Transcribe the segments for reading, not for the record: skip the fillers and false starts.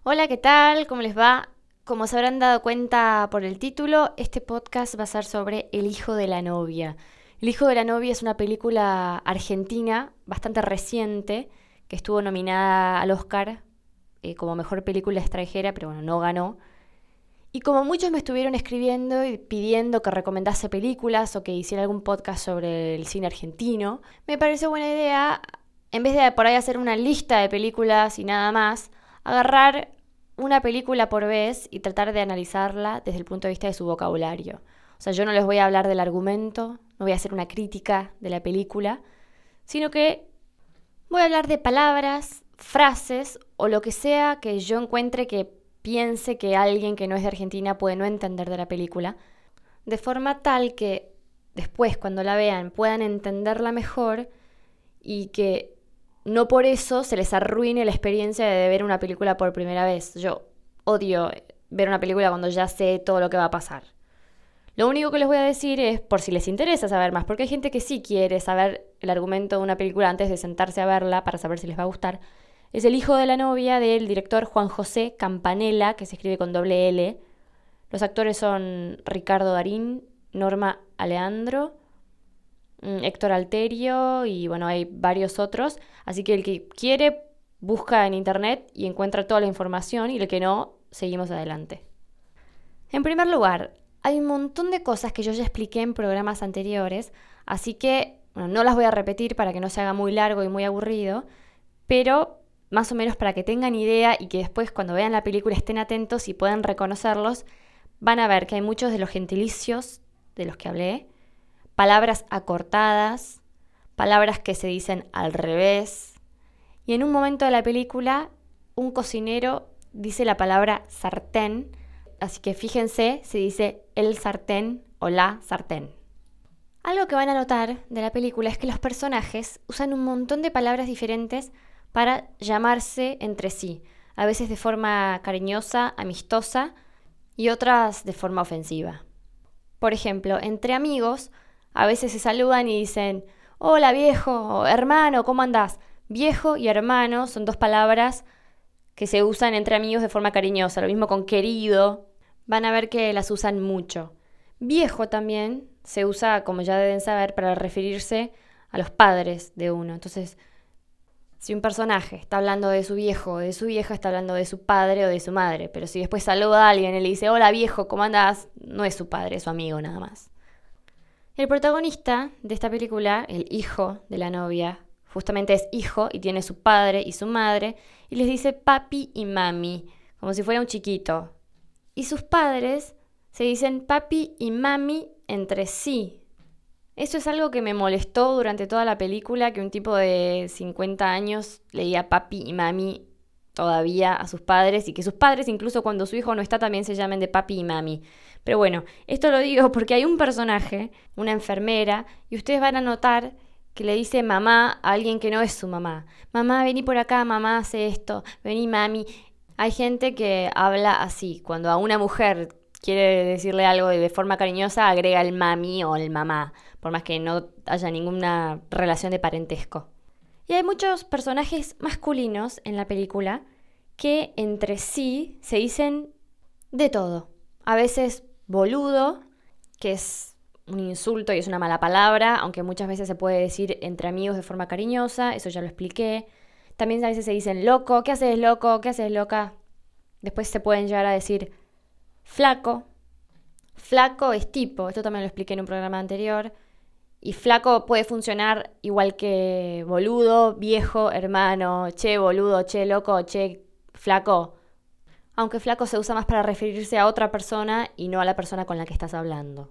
Hola, ¿qué tal? ¿Cómo les va? Como se habrán dado cuenta por el título, este podcast va a ser sobre El hijo de la novia. El hijo de la novia es una película argentina bastante reciente que estuvo nominada al Oscar como mejor película extranjera, pero bueno, no ganó. Y como muchos me estuvieron escribiendo y pidiendo que recomendase películas o que hiciera algún podcast sobre el cine argentino, me pareció buena idea, en vez de por ahí hacer una lista de películas y nada más, agarrar una película por vez y tratar de analizarla desde el punto de vista de su vocabulario. O sea, yo no les voy a hablar del argumento, no voy a hacer una crítica de la película, sino que voy a hablar de palabras, frases o lo que sea que yo encuentre que piense que alguien que no es de Argentina puede no entender de la película, de forma tal que después cuando la vean puedan entenderla mejor y que no por eso se les arruine la experiencia de ver una película por primera vez. Yo odio ver una película cuando ya sé todo lo que va a pasar. Lo único que les voy a decir es, por si les interesa saber más, porque hay gente que sí quiere saber el argumento de una película antes de sentarse a verla para saber si les va a gustar, es El hijo de la novia del director Juan José Campanella, que se escribe con doble L. Los actores son Ricardo Darín, Norma Aleandro, Héctor Alterio y bueno, hay varios otros. Así que el que quiere busca en internet y encuentra toda la información y el que no, seguimos adelante. En primer lugar, hay un montón de cosas que yo ya expliqué en programas anteriores, así que bueno, no las voy a repetir para que no se haga muy largo y muy aburrido, pero más o menos para que tengan idea y que después cuando vean la película estén atentos y puedan reconocerlos, van a ver que hay muchos de los gentilicios de los que hablé, palabras acortadas, palabras que se dicen al revés, y en un momento de la película un cocinero dice la palabra sartén, así que fíjense si dice el sartén o la sartén. Algo que van a notar de la película es que los personajes usan un montón de palabras diferentes para llamarse entre sí, a veces de forma cariñosa, amistosa y otras de forma ofensiva. Por ejemplo, entre amigos a veces se saludan y dicen hola viejo, o hermano, ¿cómo andás? Viejo y hermano son dos palabras que se usan entre amigos de forma cariñosa, lo mismo con querido, van a ver que las usan mucho. Viejo también se usa, como ya deben saber, para referirse a los padres de uno. Entonces, si un personaje está hablando de su viejo o de su vieja, está hablando de su padre o de su madre. Pero si después saluda a alguien y le dice hola viejo, ¿cómo andás? No es su padre, es su amigo nada más. El protagonista de esta película, el hijo de la novia, justamente es hijo y tiene su padre y su madre, y les dice papi y mami, como si fuera un chiquito. Y sus padres se dicen papi y mami entre sí. Eso es algo que me molestó durante toda la película, que un tipo de 50 años le diga papi y mami todavía a sus padres y que sus padres, incluso cuando su hijo no está, también se llamen de papi y mami. Pero bueno, esto lo digo porque hay un personaje, una enfermera, y ustedes van a notar que le dice mamá a alguien que no es su mamá. Mamá, vení por acá, mamá hace esto, vení mami. Hay gente que habla así, cuando a una mujer quiere decirle algo de forma cariñosa, agrega el mami o el mamá, por más que no haya ninguna relación de parentesco. Y hay muchos personajes masculinos en la película que entre sí se dicen de todo. A veces boludo, que es un insulto y es una mala palabra, aunque muchas veces se puede decir entre amigos de forma cariñosa, eso ya lo expliqué. También a veces se dicen loco, ¿qué haces loco? ¿Qué haces loca? Después se pueden llegar a decir flaco. Flaco es tipo, esto también lo expliqué en un programa anterior. Y flaco puede funcionar igual que boludo, viejo, hermano, che, boludo, che, loco, che, flaco. Aunque flaco se usa más para referirse a otra persona y no a la persona con la que estás hablando.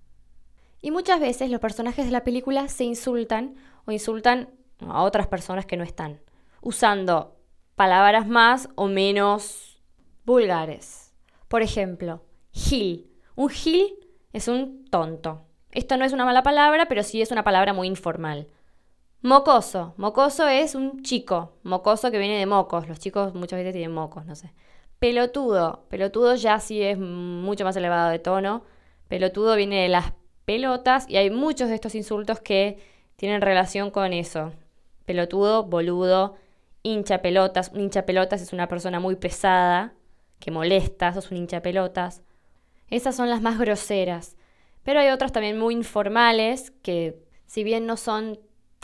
Y muchas veces los personajes de la película se insultan o insultan a otras personas que no están, usando palabras más o menos vulgares. Por ejemplo, gil. Un gil es un tonto. Esto no es una mala palabra, pero sí es una palabra muy informal. Mocoso. Mocoso es un chico. Mocoso que viene de mocos. Los chicos muchas veces tienen mocos, no sé. Pelotudo. Pelotudo ya sí es mucho más elevado de tono. Pelotudo viene de las pelotas y hay muchos de estos insultos que tienen relación con eso. Pelotudo, boludo, hinchapelotas. Un hinchapelotas es una persona muy pesada, que molesta, sos un hinchapelotas. Esas son las más groseras. Pero hay otras también muy informales que, si bien no son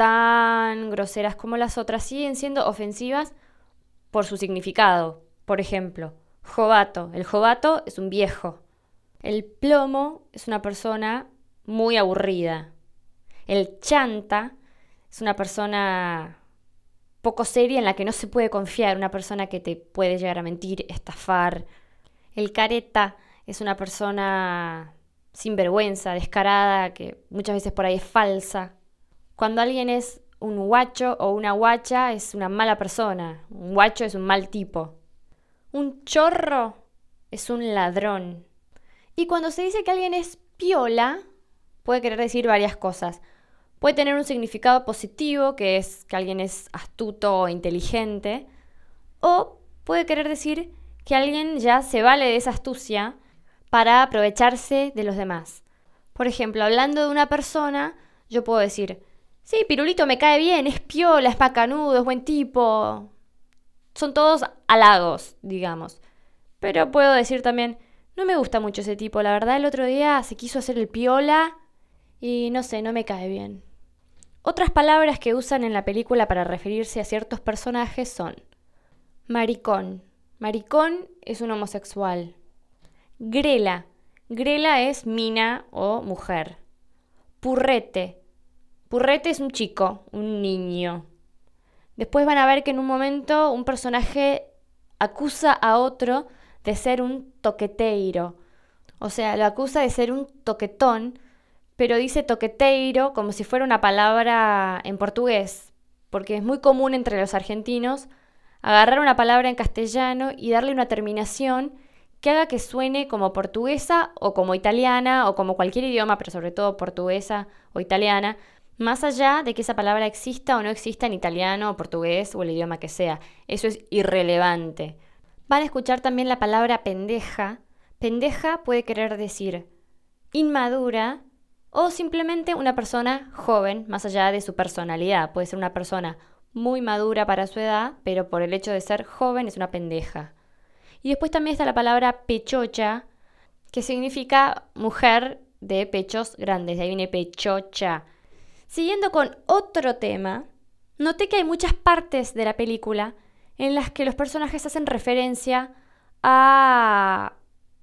tan groseras como las otras, siguen siendo ofensivas por su significado. Por ejemplo, jovato. El jovato es un viejo. El plomo es una persona muy aburrida. El chanta es una persona poco seria en la que no se puede confiar, una persona que te puede llegar a mentir, estafar. El careta es una persona sin vergüenza, descarada, que muchas veces por ahí es falsa. Cuando alguien es un guacho o una guacha, es una mala persona. Un guacho es un mal tipo. Un chorro es un ladrón. Y cuando se dice que alguien es piola, puede querer decir varias cosas. Puede tener un significado positivo, que es que alguien es astuto o inteligente, o puede querer decir que alguien ya se vale de esa astucia para aprovecharse de los demás. Por ejemplo, hablando de una persona, yo puedo decir, sí, Pirulito me cae bien, es piola, es macanudo, es buen tipo. Son todos halagos, digamos. Pero puedo decir también, no me gusta mucho ese tipo, la verdad el otro día se quiso hacer el piola y no sé, no me cae bien. Otras palabras que usan en la película para referirse a ciertos personajes son maricón. Maricón es un homosexual. Grela. Grela es mina o mujer. Purrete. Purrete es un chico, un niño. Después van a ver que en un momento un personaje acusa a otro de ser un toqueteiro. O sea, lo acusa de ser un toquetón, pero dice toqueteiro como si fuera una palabra en portugués, porque es muy común entre los argentinos agarrar una palabra en castellano y darle una terminación que haga que suene como portuguesa o como italiana o como cualquier idioma, pero sobre todo portuguesa o italiana, más allá de que esa palabra exista o no exista en italiano o portugués o el idioma que sea. Eso es irrelevante. Van a escuchar también la palabra pendeja. Pendeja puede querer decir inmadura o simplemente una persona joven, más allá de su personalidad. Puede ser una persona muy madura para su edad, pero por el hecho de ser joven es una pendeja. Y después también está la palabra pechocha, que significa mujer de pechos grandes. De ahí viene pechocha. Siguiendo con otro tema, noté que hay muchas partes de la película en las que los personajes hacen referencia a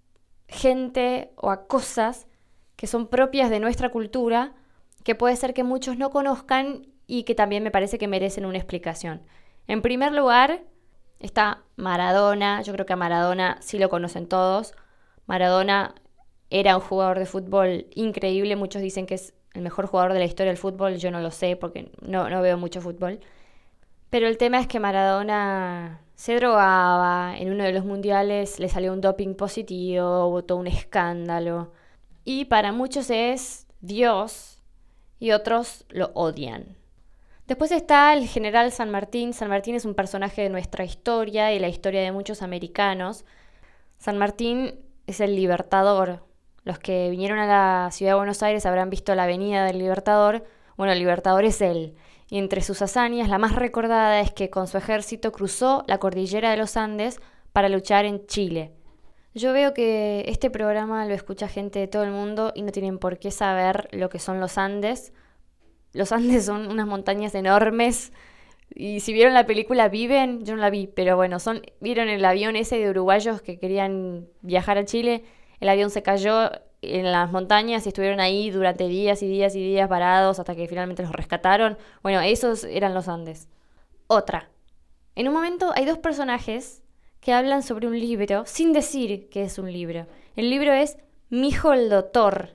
gente o a cosas que son propias de nuestra cultura, que puede ser que muchos no conozcan y que también me parece que merecen una explicación. En primer lugar, está Maradona. Yo creo que a Maradona sí lo conocen todos. Maradona era un jugador de fútbol increíble. Muchos dicen que es el mejor jugador de la historia del fútbol. Yo no lo sé porque no veo mucho fútbol. Pero el tema es que Maradona se drogaba. En uno de los mundiales le salió un doping positivo. Hubo todo un escándalo. Y para muchos es Dios y otros lo odian. Después está el general San Martín. San Martín es un personaje de nuestra historia y la historia de muchos americanos. San Martín es el Libertador. Los que vinieron a la ciudad de Buenos Aires habrán visto la avenida del Libertador. Bueno, el Libertador es él. Y entre sus hazañas, la más recordada es que con su ejército cruzó la cordillera de los Andes para luchar en Chile. Yo veo que este programa lo escucha gente de todo el mundo y no tienen por qué saber lo que son los Andes. Los Andes son unas montañas enormes y si vieron la película Viven, yo no la vi, pero bueno, vieron el avión ese de uruguayos que querían viajar a Chile. El avión se cayó en las montañas y estuvieron ahí durante días y días y días parados hasta que finalmente los rescataron. Bueno, esos eran los Andes. Otra. En un momento hay dos personajes que hablan sobre un libro sin decir que es un libro. El libro es Mi hijo el doctor.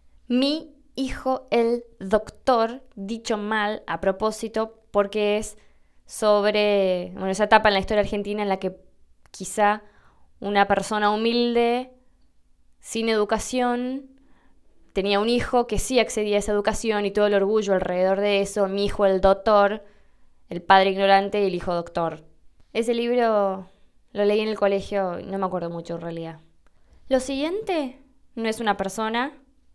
Mi hijo el doctor, dicho mal a propósito porque es sobre esa etapa en la historia argentina en la que quizá una persona humilde, sin educación, tenía un hijo que sí accedía a esa educación y todo el orgullo alrededor de eso. Mi hijo el doctor, el padre ignorante y el hijo doctor. Ese libro lo leí en el colegio, no me acuerdo mucho en realidad. Lo siguiente no es una persona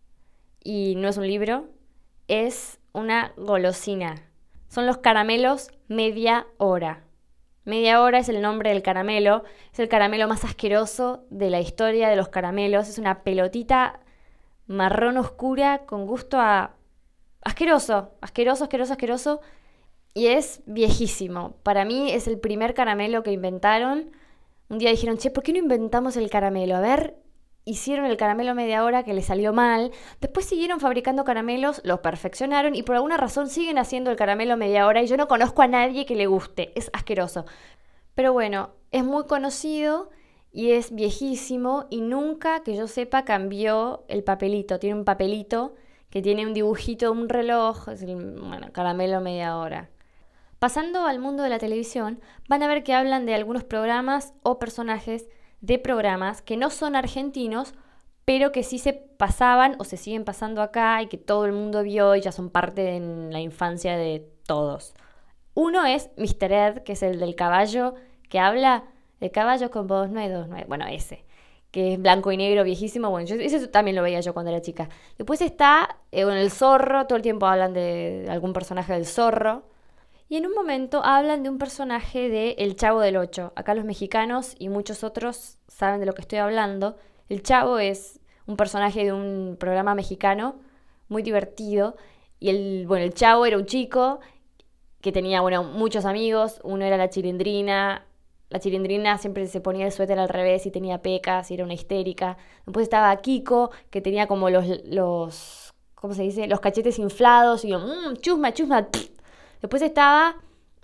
y no es un libro, es una golosina. Son los caramelos media hora. Media hora es el nombre del caramelo. Es el caramelo más asqueroso de la historia de los caramelos. Es una pelotita marrón oscura con gusto a asqueroso, asqueroso, asqueroso, asqueroso. Y es viejísimo. Para mí es el primer caramelo que inventaron. Un día dijeron, che, ¿por qué no inventamos el caramelo? A ver, hicieron el caramelo media hora que le salió mal. Después siguieron fabricando caramelos, los perfeccionaron y por alguna razón siguen haciendo el caramelo media hora y yo no conozco a nadie que le guste. Es asqueroso. Pero bueno, es muy conocido y es viejísimo y nunca, que yo sepa, cambió el papelito. Tiene un papelito que tiene un dibujito de un reloj, es el, bueno, caramelo media hora. Pasando al mundo de la televisión, van a ver que hablan de algunos programas o personajes de programas que no son argentinos, pero que sí se pasaban o se siguen pasando acá y que todo el mundo vio y ya son parte de la infancia de todos. Uno es Mr. Ed, que es el del caballo, que habla de caballo con voz, no hay dos, no hay... Bueno, ese, que es blanco y negro, viejísimo. Bueno, ese también lo veía yo cuando era chica. Después está bueno, el zorro, todo el tiempo hablan de algún personaje del zorro. Y en un momento hablan de un personaje de El Chavo del Ocho. Acá los mexicanos y muchos otros saben de lo que estoy hablando. El Chavo es un personaje de un programa mexicano muy divertido. Y el Chavo era un chico que tenía, muchos amigos. Uno era la Chilindrina. La Chilindrina siempre se ponía el suéter al revés y tenía pecas y era una histérica. Después estaba Kiko, que tenía como los ¿cómo se dice? Los cachetes inflados y yo, chusma, chusma. Después estaba,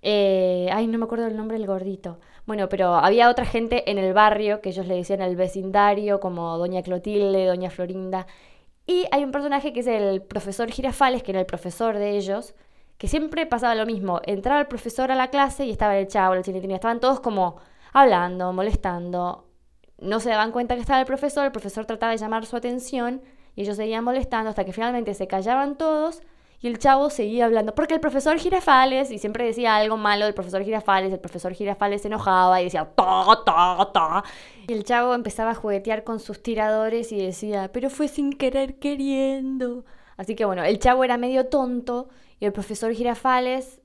no me acuerdo el nombre del gordito. Bueno, pero había otra gente en el barrio que ellos le decían el vecindario, como Doña Clotilde, Doña Florinda. Y hay un personaje que es el profesor Girafales, que era el profesor de ellos, que siempre pasaba lo mismo. Entraba el profesor a la clase y estaba el Chavo, la Chilindrina. Estaban todos como hablando, molestando. No se daban cuenta que estaba el profesor trataba de llamar su atención y ellos seguían molestando hasta que finalmente se callaban todos. Y el Chavo seguía hablando, porque el profesor Girafales, y siempre decía algo malo del profesor Girafales, el profesor Girafales se enojaba y decía, ta, ta, ta. Y el Chavo empezaba a juguetear con sus tiradores y decía, pero fue sin querer queriendo. Así que bueno, el Chavo era medio tonto y el profesor Girafales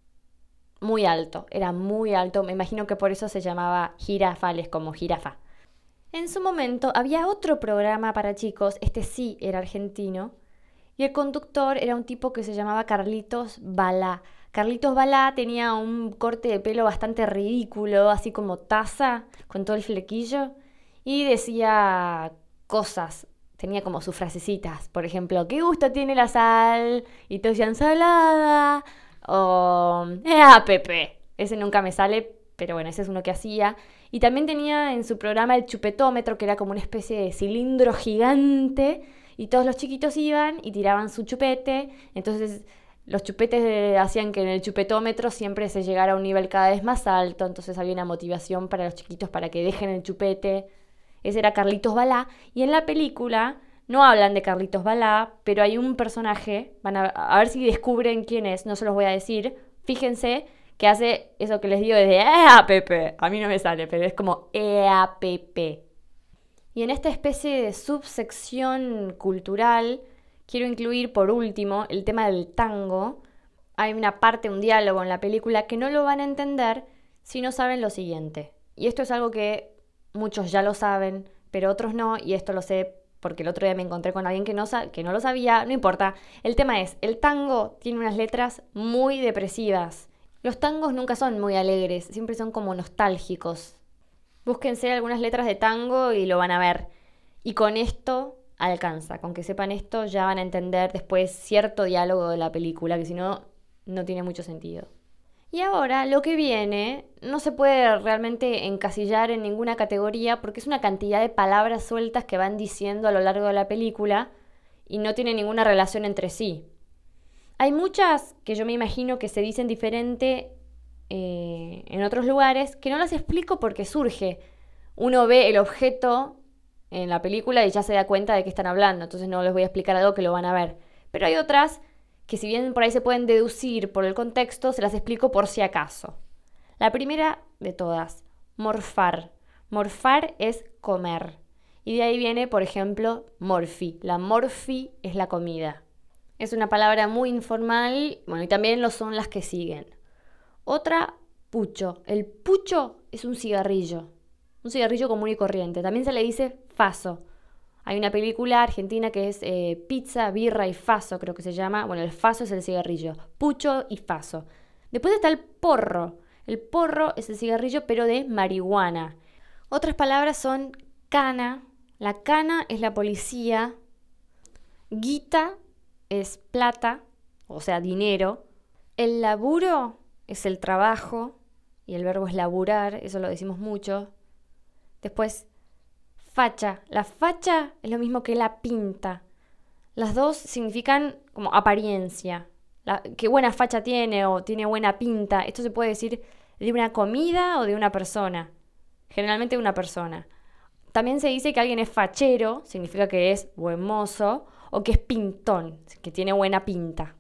muy alto, era muy alto. Me imagino que por eso se llamaba Girafales, como jirafa. En su momento había otro programa para chicos, este sí era argentino, y el conductor era un tipo que se llamaba Carlitos Balá. Carlitos Balá tenía un corte de pelo bastante ridículo, así como taza, con todo el flequillo, y decía cosas. Tenía como sus frasecitas. Por ejemplo, ¿qué gusto tiene la sal? Y todos decían salada. O Pepe. Ese nunca me sale, pero bueno, ese es uno que hacía. Y también tenía en su programa el chupetómetro, que era como una especie de cilindro gigante. Y todos los chiquitos iban y tiraban su chupete. Entonces los chupetes hacían que en el chupetómetro siempre se llegara a un nivel cada vez más alto. Entonces había una motivación para los chiquitos para que dejen el chupete. Ese era Carlitos Balá. Y en la película no hablan de Carlitos Balá, pero hay un personaje, van a ver si descubren quién es, no se los voy a decir. Fíjense que hace eso que les digo desde Pepe. A mí no me sale, pero es como Pepe. Y en esta especie de subsección cultural quiero incluir por último el tema del tango. Hay una parte, un diálogo en la película que no lo van a entender si no saben lo siguiente. Y esto es algo que muchos ya lo saben, pero otros no, y esto lo sé porque el otro día me encontré con alguien que no lo sabía, no importa. El tema es, el tango tiene unas letras muy depresivas. Los tangos nunca son muy alegres, siempre son como nostálgicos. Búsquense algunas letras de tango y lo van a ver. Y con esto alcanza. Con que sepan esto ya van a entender después cierto diálogo de la película, que si no, no tiene mucho sentido. Y ahora lo que viene no se puede realmente encasillar en ninguna categoría porque es una cantidad de palabras sueltas que van diciendo a lo largo de la película y no tiene ninguna relación entre sí. Hay muchas que yo me imagino que se dicen diferente en otros lugares, que no las explico porque surge. Uno ve el objeto en la película y ya se da cuenta de qué están hablando, entonces no les voy a explicar algo que lo van a ver. Pero hay otras que si bien por ahí se pueden deducir por el contexto, se las explico por si acaso. La primera de todas, morfar. Morfar es comer. Y de ahí viene, por ejemplo, morfi. La morfi es la comida. Es una palabra muy informal, bueno, y también lo son las que siguen. Otra pucho. El pucho es un cigarrillo común y corriente. También se le dice faso. Hay una película argentina que es Pizza, Birra y Faso, creo que se llama. Bueno, el faso es el cigarrillo, pucho y faso. Después está el porro. El porro es el cigarrillo, pero de marihuana. Otras palabras son cana. La cana es la policía. Guita es plata, o sea, dinero. El laburo es el trabajo. Y el verbo es laburar, eso lo decimos mucho. Después, facha. La facha es lo mismo que la pinta. Las dos significan como apariencia. Qué buena facha tiene o tiene buena pinta. Esto se puede decir de una comida o de una persona. Generalmente de una persona. También se dice que alguien es fachero, significa que es buen mozo, o que es pintón, que tiene buena pinta.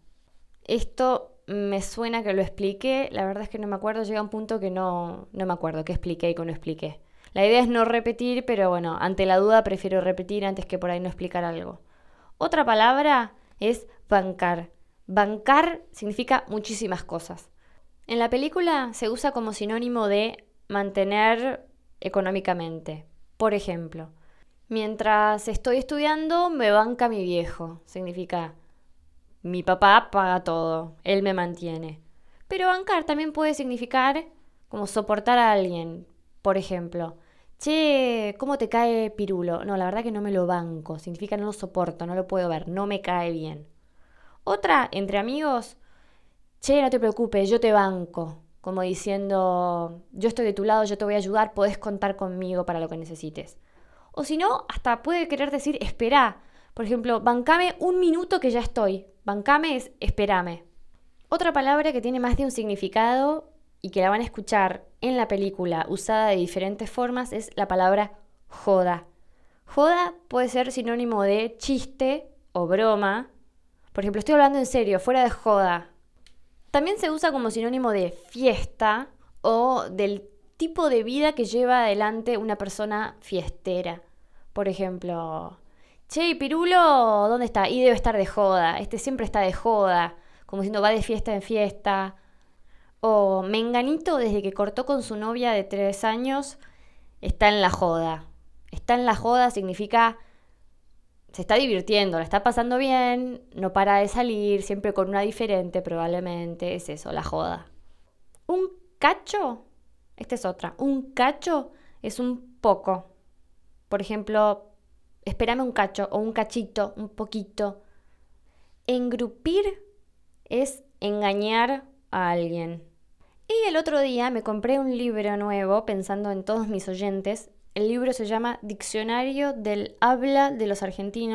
Esto me suena que lo expliqué, la verdad es que no me acuerdo, llega un punto que no me acuerdo qué expliqué y qué no expliqué. La idea es no repetir, pero bueno, ante la duda prefiero repetir antes que por ahí no explicar algo. Otra palabra es bancar. Bancar significa muchísimas cosas. En la película se usa como sinónimo de mantener económicamente. Por ejemplo, mientras estoy estudiando me banca mi viejo. Significa mi papá paga todo, él me mantiene. Pero bancar también puede significar como soportar a alguien. Por ejemplo, che, ¿cómo te cae Pirulo? No, la verdad que no me lo banco. Significa no lo soporto, no lo puedo ver, no me cae bien. Otra, entre amigos, che, no te preocupes, yo te banco. Como diciendo, yo estoy de tu lado, yo te voy a ayudar, podés contar conmigo para lo que necesites. O si no, hasta puede querer decir, espera. Por ejemplo, bancame un minuto que ya estoy. Bancame es espérame. Otra palabra que tiene más de un significado y que la van a escuchar en la película usada de diferentes formas es la palabra joda. Joda puede ser sinónimo de chiste o broma. Por ejemplo, estoy hablando en serio, fuera de joda. También se usa como sinónimo de fiesta o del tipo de vida que lleva adelante una persona fiestera. Por ejemplo, che, ¿y Pirulo dónde está? Y debe estar de joda. Este siempre está de joda. Como diciendo, va de fiesta en fiesta. O Menganito, desde que cortó con su novia de 3 años, está en la joda. Está en la joda significa se está divirtiendo, la está pasando bien, no para de salir, siempre con una diferente probablemente. Es eso, la joda. Un cacho, esta es otra. Un cacho es un poco. Por ejemplo, espérame un cacho o un cachito, un poquito. Engrupir es engañar a alguien. Y el otro día me compré un libro nuevo pensando en todos mis oyentes. El libro se llama Diccionario del Habla de los Argentinos.